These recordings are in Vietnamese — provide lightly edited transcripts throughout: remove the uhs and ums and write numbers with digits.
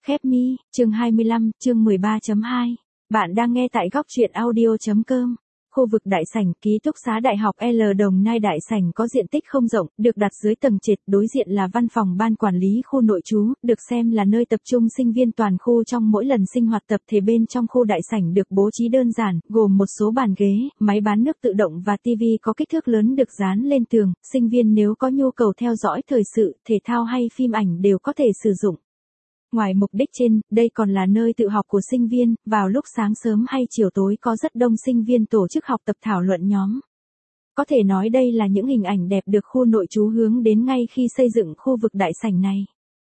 Khép mi, chương 25, chương 13.2. Bạn đang nghe tại góc truyện audio.com. Khu vực đại sảnh ký túc xá Đại học L Đồng Nai. Đại sảnh có diện tích không rộng, được đặt dưới tầng trệt, đối diện là văn phòng ban quản lý khu nội trú, được xem là nơi tập trung sinh viên toàn khu trong mỗi lần sinh hoạt tập thể. Bên trong khu đại sảnh được bố trí đơn giản, gồm một số bàn ghế, máy bán nước tự động và tivi có kích thước lớn được dán lên tường. Sinh viên nếu có nhu cầu theo dõi thời sự, thể thao hay phim ảnh đều có thể sử dụng. Ngoài mục đích trên, đây còn là nơi tự học của sinh viên, vào lúc sáng sớm hay chiều tối có rất đông sinh viên tổ chức học tập thảo luận nhóm. Có thể nói đây là những hình ảnh đẹp được khu nội trú hướng đến ngay khi xây dựng khu vực đại sảnh này.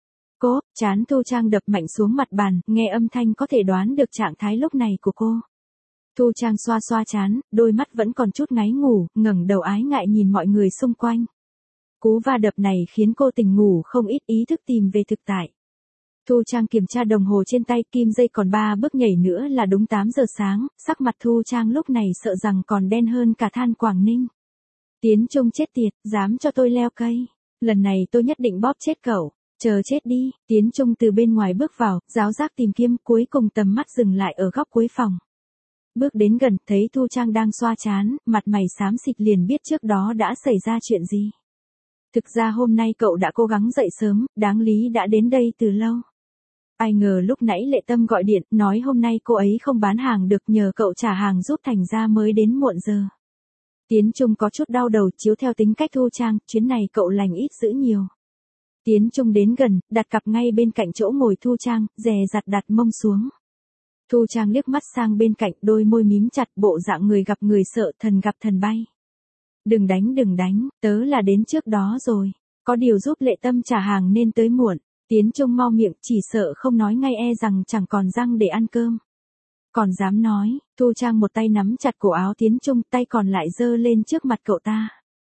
Cô, trán Thu Trang đập mạnh xuống mặt bàn, nghe âm thanh có thể đoán được trạng thái lúc này của cô. Thu Trang xoa xoa trán, đôi mắt vẫn còn chút ngáy ngủ, ngẩng đầu ái ngại nhìn mọi người xung quanh. Cú va đập này khiến cô tỉnh ngủ không ít, ý thức tìm về thực tại. Thu Trang kiểm tra đồng hồ trên tay, kim dây còn 3 bước nhảy nữa là đúng 8 giờ sáng, sắc mặt Thu Trang lúc này sợ rằng còn đen hơn cả than Quảng Ninh. Tiến Trung chết tiệt, dám cho tôi leo cây. Lần này tôi nhất định bóp chết cậu, chờ chết đi. Tiến Trung từ bên ngoài bước vào, giáo giác tìm kiếm, cuối cùng tầm mắt dừng lại ở góc cuối phòng. Bước đến gần, thấy Thu Trang đang xoa trán, mặt mày xám xịt liền biết trước đó đã xảy ra chuyện gì. Thực ra hôm nay cậu đã cố gắng dậy sớm, đáng lý đã đến đây từ lâu. Ai ngờ lúc nãy Lệ Tâm gọi điện, nói hôm nay cô ấy không bán hàng được, nhờ cậu trả hàng giúp, thành ra mới đến muộn giờ. Tiến Trung có chút đau đầu, chiếu theo tính cách Thu Trang, chuyến này cậu lành ít dữ nhiều. Tiến Trung đến gần, đặt cặp ngay bên cạnh chỗ ngồi Thu Trang, dè dặt đặt mông xuống. Thu Trang liếc mắt sang bên cạnh, đôi môi mím chặt, bộ dạng người gặp người sợ, thần gặp thần bay. Đừng đánh, tớ là đến trước đó rồi, có điều giúp Lệ Tâm trả hàng nên tới muộn. Tiến Trung mau miệng, chỉ sợ không nói ngay e rằng chẳng còn răng để ăn cơm. Còn dám nói, Thu Trang một tay nắm chặt cổ áo Tiến Trung, tay còn lại giơ lên trước mặt cậu ta.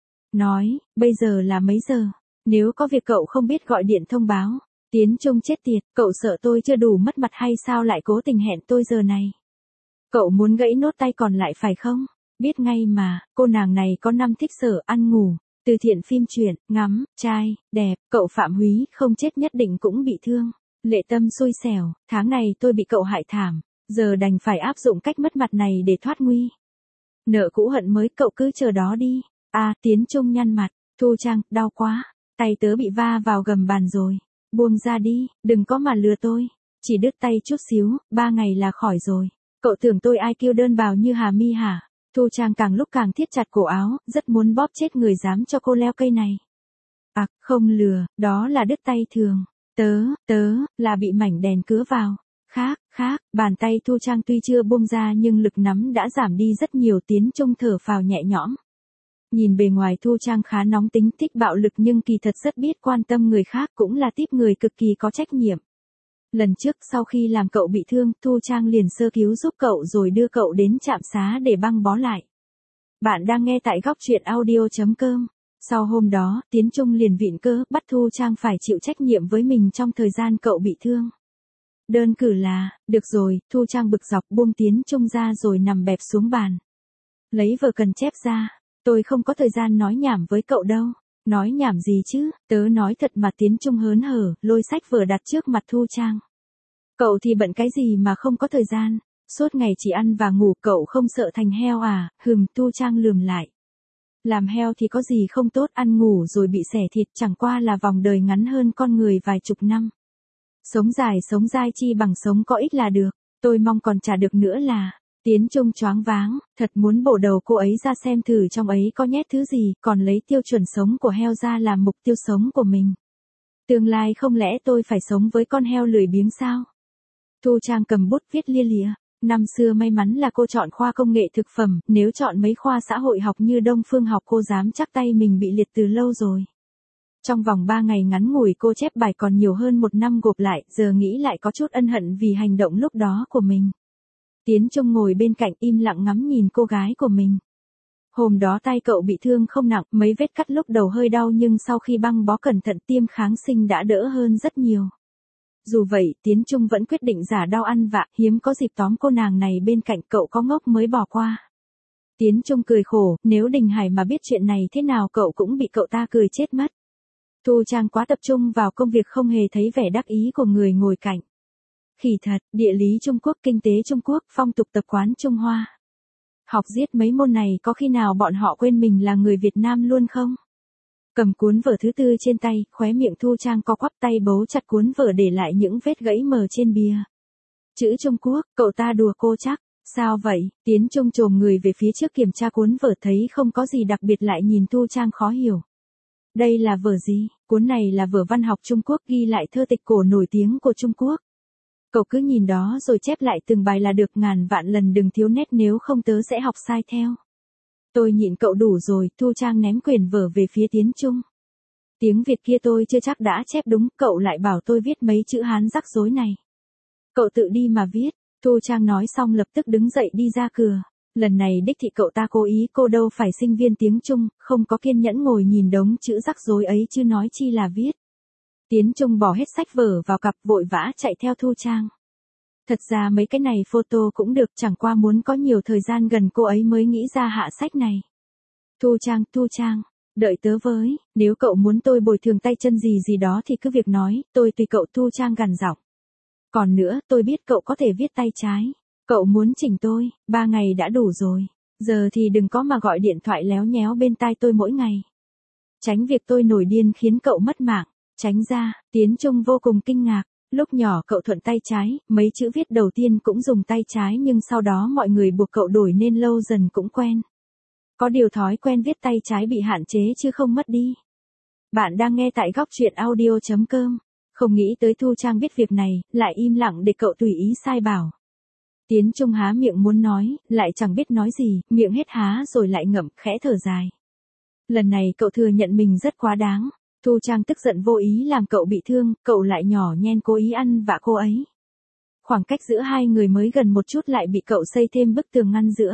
Nói, bây giờ là mấy giờ? Nếu có việc cậu không biết gọi điện thông báo. Tiến Trung chết tiệt, cậu sợ tôi chưa đủ mất mặt hay sao lại cố tình hẹn tôi giờ này? Cậu muốn gãy nốt tay còn lại phải không? Biết ngay mà, cô nàng này có năm thích sở ăn ngủ. Từ thiện, phim truyện, ngắm, trai, đẹp, cậu Phạm Húy không chết nhất định cũng bị thương. Lệ Tâm xui xẻo, tháng này tôi bị cậu hại thảm, giờ đành phải áp dụng cách mất mặt này để thoát nguy. Nợ cũ hận mới, cậu cứ chờ đó đi. Tiến Trung nhăn mặt, Thu Trang, đau quá, tay tớ bị va vào gầm bàn rồi. Buông ra đi, đừng có mà lừa tôi. Chỉ đứt tay chút xíu, 3 ngày là khỏi rồi. Cậu tưởng tôi ai kêu đơn bào như Hà Mi hả? Thu Trang càng lúc càng thít chặt cổ áo, rất muốn bóp chết người dám cho cô leo cây này. Không lừa, đó là đứt tay thường. Tớ, là bị mảnh đèn cứa vào. Khác, bàn tay Thu Trang tuy chưa buông ra nhưng lực nắm đã giảm đi rất nhiều. Tiến Trung thở phào nhẹ nhõm. Nhìn bề ngoài Thu Trang khá nóng tính, thích bạo lực nhưng kỳ thật rất biết quan tâm người khác, cũng là típ người cực kỳ có trách nhiệm. Lần trước sau khi làm cậu bị thương, Thu Trang liền sơ cứu giúp cậu rồi đưa cậu đến trạm xá để băng bó lại. Bạn đang nghe tại góc truyện audio.com. Sau hôm đó, Tiến Trung liền viện cớ bắt Thu Trang phải chịu trách nhiệm với mình trong thời gian cậu bị thương. Đơn cử là, được rồi, Thu Trang bực dọc buông Tiến Trung ra rồi nằm bẹp xuống bàn. Lấy vở cần chép ra, tôi không có thời gian nói nhảm với cậu đâu. Nói nhảm gì chứ, tớ nói thật mà. Tiến Trung hớn hở, lôi sách vở đặt trước mặt Thu Trang. Cậu thì bận cái gì mà không có thời gian, suốt ngày chỉ ăn và ngủ, cậu không sợ thành heo à? Thu Trang lườm lại. Làm heo thì có gì không tốt, ăn ngủ rồi bị xẻ thịt, chẳng qua là vòng đời ngắn hơn con người vài chục năm. Sống dài sống dai chi bằng sống có ích là được, tôi mong còn chả được nữa là. Tiến Trung choáng váng, thật muốn bổ đầu cô ấy ra xem thử trong ấy có nhét thứ gì, còn lấy tiêu chuẩn sống của heo ra làm mục tiêu sống của mình. Tương lai không lẽ tôi phải sống với con heo lười biếng sao? Thu Trang cầm bút viết lia lịa. Năm xưa may mắn là cô chọn khoa công nghệ thực phẩm, nếu chọn mấy khoa xã hội học như Đông Phương học cô dám chắc tay mình bị liệt từ lâu rồi. Trong vòng 3 ngày ngắn ngủi cô chép bài còn nhiều hơn 1 năm gộp lại, giờ nghĩ lại có chút ân hận vì hành động lúc đó của mình. Tiến Trung ngồi bên cạnh im lặng ngắm nhìn cô gái của mình. Hôm đó tay cậu bị thương không nặng, mấy vết cắt lúc đầu hơi đau nhưng sau khi băng bó cẩn thận tiêm kháng sinh đã đỡ hơn rất nhiều. Dù vậy, Tiến Trung vẫn quyết định giả đau ăn vạ, hiếm có dịp tóm cô nàng này bên cạnh, cậu có ngốc mới bỏ qua. Tiến Trung cười khổ, nếu Đình Hải mà biết chuyện này thế nào cậu cũng bị cậu ta cười chết mất. Thu Trang quá tập trung vào công việc không hề thấy vẻ đắc ý của người ngồi cạnh. Khỉ thật, địa lý Trung Quốc, kinh tế Trung Quốc, phong tục tập quán Trung Hoa. Học giết mấy môn này có khi nào bọn họ quên mình là người Việt Nam luôn không? Cầm cuốn vở thứ tư trên tay, khóe miệng Thu Trang co quắp tay bấu chặt cuốn vở để lại những vết gãy mờ trên bìa. Chữ Trung Quốc, cậu ta đùa cô chắc. Sao vậy? Tiến Trung chồm người về phía trước kiểm tra cuốn vở thấy không có gì đặc biệt lại nhìn Thu Trang khó hiểu. Đây là vở gì? Cuốn này là vở văn học Trung Quốc ghi lại thơ tịch cổ nổi tiếng của Trung Quốc. Cậu cứ nhìn đó rồi chép lại từng bài là được, ngàn vạn lần đừng thiếu nét nếu không tớ sẽ học sai theo. Tôi nhịn cậu đủ rồi, Thu Trang ném quyển vở về phía Tiến Trung. Tiếng Việt kia tôi chưa chắc đã chép đúng, cậu lại bảo tôi viết mấy chữ Hán rắc rối này. Cậu tự đi mà viết. Thu Trang nói xong lập tức đứng dậy đi ra cửa. Lần này đích thị cậu ta cố ý, cô đâu phải sinh viên tiếng Trung, không có kiên nhẫn ngồi nhìn đống chữ rắc rối ấy chứ nói chi là viết. Tiến Trung bỏ hết sách vở vào cặp vội vã chạy theo Thu Trang. Thật ra mấy cái này photo cũng được, chẳng qua muốn có nhiều thời gian gần cô ấy mới nghĩ ra hạ sách này. Thu Trang, đợi tớ với, nếu cậu muốn tôi bồi thường tay chân gì gì đó thì cứ việc nói, tôi tùy cậu. Thu Trang gằn giọng. Còn nữa, tôi biết cậu có thể viết tay trái. Cậu muốn chỉnh tôi, 3 ngày đã đủ rồi. Giờ thì đừng có mà gọi điện thoại léo nhéo bên tai tôi mỗi ngày. Tránh việc tôi nổi điên khiến cậu mất mạng. Tránh ra. Tiến Trung vô cùng kinh ngạc. Lúc nhỏ cậu thuận tay trái, mấy chữ viết đầu tiên cũng dùng tay trái nhưng sau đó mọi người buộc cậu đổi nên lâu dần cũng quen. Có điều thói quen viết tay trái bị hạn chế chứ không mất đi. Bạn đang nghe tại góc truyện audio.com. Không nghĩ tới Thu Trang biết việc này, lại im lặng để cậu tùy ý sai bảo. Tiến Trung há miệng muốn nói, lại chẳng biết nói gì, miệng hết há rồi lại ngậm, khẽ thở dài. Lần này cậu thừa nhận mình rất quá đáng. Thu Trang tức giận vô ý làm cậu bị thương, cậu lại nhỏ nhen cố ý ăn vạ cô ấy. Khoảng cách giữa hai người mới gần một chút lại bị cậu xây thêm bức tường ngăn giữa.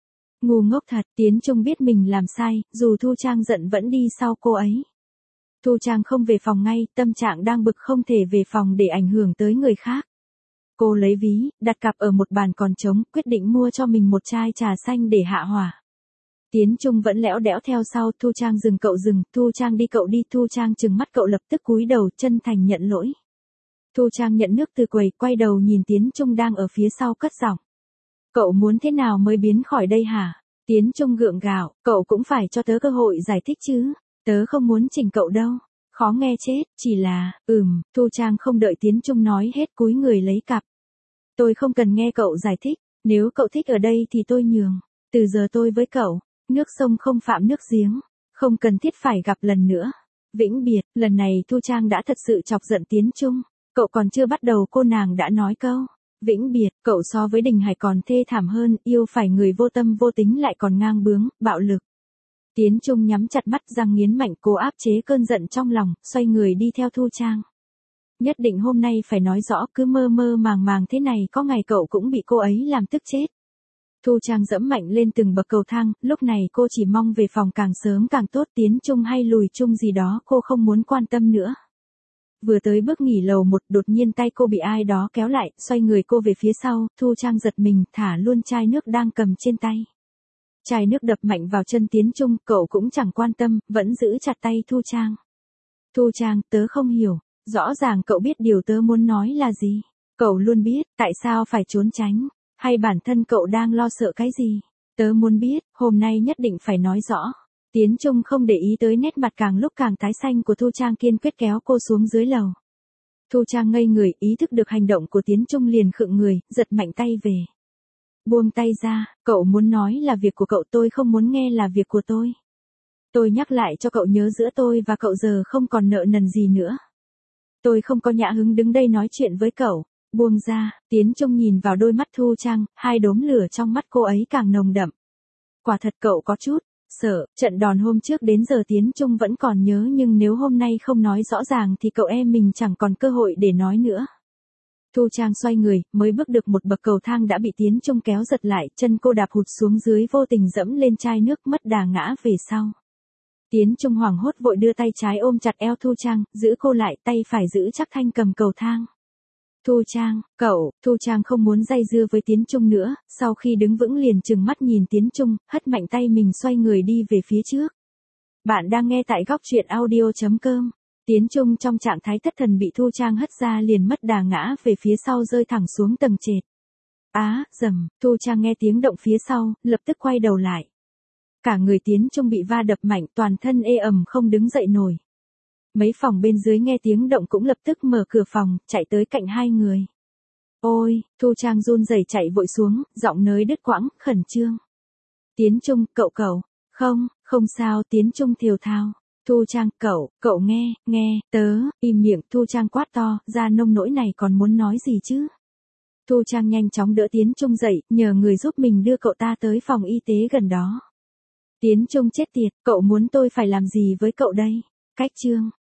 Ngu ngốc thật, Tiến Trung biết mình làm sai, dù Thu Trang giận vẫn đi sau cô ấy. Thu Trang không về phòng ngay, tâm trạng đang bực không thể về phòng để ảnh hưởng tới người khác. Cô lấy ví, đặt cặp ở một bàn còn trống, quyết định mua cho mình một chai trà xanh để hạ hỏa. Tiến Trung vẫn lẽo đẽo theo sau. Thu Trang dừng, cậu dừng. Thu Trang đi, cậu đi. Thu Trang trừng mắt cậu lập tức cúi đầu chân thành nhận lỗi. Thu Trang nhận nước từ quầy, quay đầu nhìn Tiến Trung đang ở phía sau cất giọng. Cậu muốn thế nào mới biến khỏi đây hả? Tiến Trung gượng gạo, cậu cũng phải cho tớ cơ hội giải thích chứ. Tớ không muốn chỉnh cậu đâu. Khó nghe chết, chỉ là, Thu Trang không đợi Tiến Trung nói hết cúi người lấy cặp. Tôi không cần nghe cậu giải thích, nếu cậu thích ở đây thì tôi nhường. Từ giờ tôi với cậu, nước sông không phạm nước giếng, không cần thiết phải gặp lần nữa. Vĩnh biệt. Lần này Thu Trang đã thật sự chọc giận Tiến Trung. Cậu còn chưa bắt đầu cô nàng đã nói câu vĩnh biệt. Cậu so với Đình Hải còn thê thảm hơn, yêu phải người vô tâm vô tính lại còn ngang bướng, bạo lực. Tiến Trung nhắm chặt mắt, răng nghiến mạnh, cố áp chế cơn giận trong lòng, xoay người đi theo Thu Trang. Nhất định hôm nay phải nói rõ, cứ mơ mơ màng màng thế này có ngày cậu cũng bị cô ấy làm tức chết. Thu Trang dẫm mạnh lên từng bậc cầu thang, lúc này cô chỉ mong về phòng càng sớm càng tốt. Tiến Trung hay lùi chung gì đó cô không muốn quan tâm nữa. Vừa tới bước nghỉ lầu 1, đột nhiên tay cô bị ai đó kéo lại, xoay người cô về phía sau. Thu Trang giật mình, thả luôn chai nước đang cầm trên tay. Chai nước đập mạnh vào chân Tiến Trung, cậu cũng chẳng quan tâm, vẫn giữ chặt tay Thu Trang. Thu Trang, tớ không hiểu, rõ ràng cậu biết điều tớ muốn nói là gì. Cậu luôn biết, tại sao phải trốn tránh, hay bản thân cậu đang lo sợ cái gì? Tớ muốn biết, hôm nay nhất định phải nói rõ. Tiến Trung không để ý tới nét mặt càng lúc càng tái xanh của Thu Trang, kiên quyết kéo cô xuống dưới lầu. Thu Trang ngây người, ý thức được hành động của Tiến Trung liền khựng người, giật mạnh tay về. Buông tay ra, cậu muốn nói là việc của cậu, tôi không muốn nghe là việc của tôi. Tôi nhắc lại cho cậu nhớ giữa tôi và cậu giờ không còn nợ nần gì nữa. Tôi không có nhã hứng đứng đây nói chuyện với cậu. Buông ra. Tiến Trung nhìn vào đôi mắt Thu Trang, hai đốm lửa trong mắt cô ấy càng nồng đậm. Quả thật cậu có chút sợ, trận đòn hôm trước đến giờ Tiến Trung vẫn còn nhớ, nhưng nếu hôm nay không nói rõ ràng thì cậu em mình chẳng còn cơ hội để nói nữa. Thu Trang xoay người, mới bước được một bậc cầu thang đã bị Tiến Trung kéo giật lại, chân cô đạp hụt xuống dưới, vô tình dẫm lên chai nước, mất đà ngã về sau. Tiến Trung hoảng hốt vội đưa tay trái ôm chặt eo Thu Trang, giữ cô lại, tay phải giữ chắc thanh cầm cầu thang. Thu Trang, cậu. Thu Trang không muốn dây dưa với Tiến Trung nữa, sau khi đứng vững liền trừng mắt nhìn Tiến Trung, hất mạnh tay mình xoay người đi về phía trước. Bạn đang nghe tại góc truyện audio.com. Tiến Trung trong trạng thái thất thần bị Thu Trang hất ra liền mất đà ngã về phía sau rơi thẳng xuống tầng trệt. Á, rầm, Thu Trang nghe tiếng động phía sau, lập tức quay đầu lại. Cả người Tiến Trung bị va đập mạnh, toàn thân ê ẩm không đứng dậy nổi. Mấy phòng bên dưới nghe tiếng động cũng lập tức mở cửa phòng, chạy tới cạnh hai người. Ôi, Thu Trang run rẩy chạy vội xuống, giọng nới đứt quãng, khẩn trương. Tiến Trung, cậu. Không sao, Tiến Trung thều thào. Thu Trang, cậu nghe, tớ, im miệng, Thu Trang quát to, ra nông nỗi này còn muốn nói gì chứ? Thu Trang nhanh chóng đỡ Tiến Trung dậy, nhờ người giúp mình đưa cậu ta tới phòng y tế gần đó. Tiến Trung chết tiệt, cậu muốn tôi phải làm gì với cậu đây? Cách chương.